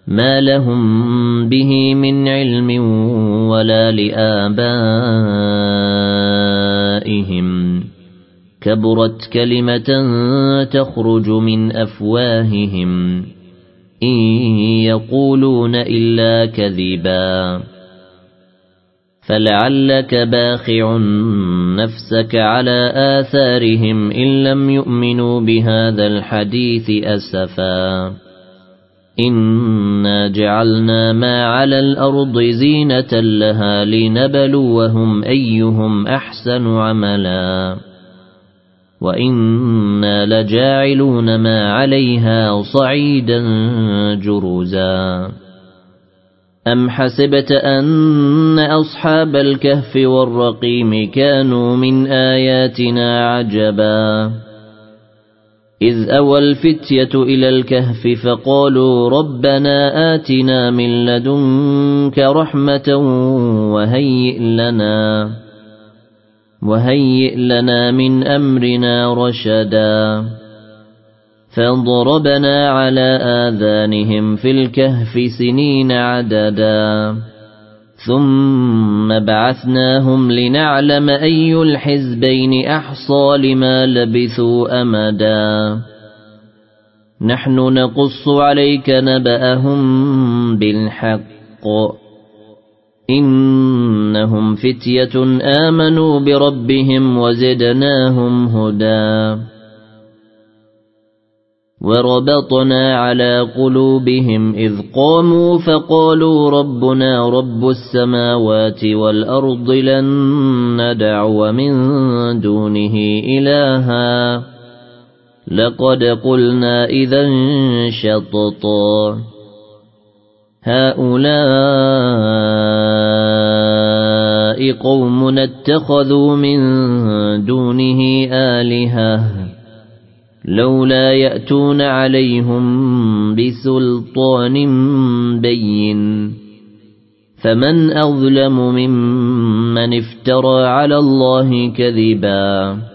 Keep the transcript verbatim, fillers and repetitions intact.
ما لهم به من علم ولا لآبائهم كبرت كلمة تخرج من أفواههم إن يقولون إلا كذبا فلعلك باخع نفسك على آثارهم إن لم يؤمنوا بهذا الحديث أسفا إنا جعلنا ما على الأرض زينة لها لنبلوهم أيهم أحسن عملا وإنا لجاعلون ما عليها صعيدا جرزا أم حسبت أن أصحاب الكهف والرقيم كانوا من آياتنا عجبا إذ أوى الفتية إلى الكهف فقالوا ربنا آتنا من لدنك رحمة وهيئ لنا وهيئ لنا من أمرنا رشدا فضربنا على آذانهم في الكهف سنين عددا ثم بعثناهم لنعلم أي الحزبين أحصى لما لبثوا أمدا نحن نقص عليك نبأهم بالحق إنهم فتية آمنوا بربهم وزدناهم هدى وربطنا على قلوبهم إذ قاموا فقالوا ربنا رب السماوات والأرض لن ندعو من دونه إلها لقد قلنا إذا شططا هؤلاء قوم اتخذوا من دونه آلهة لولا يأتون عليهم بسلطان بين فمن أظلم ممن افترى على الله كذبا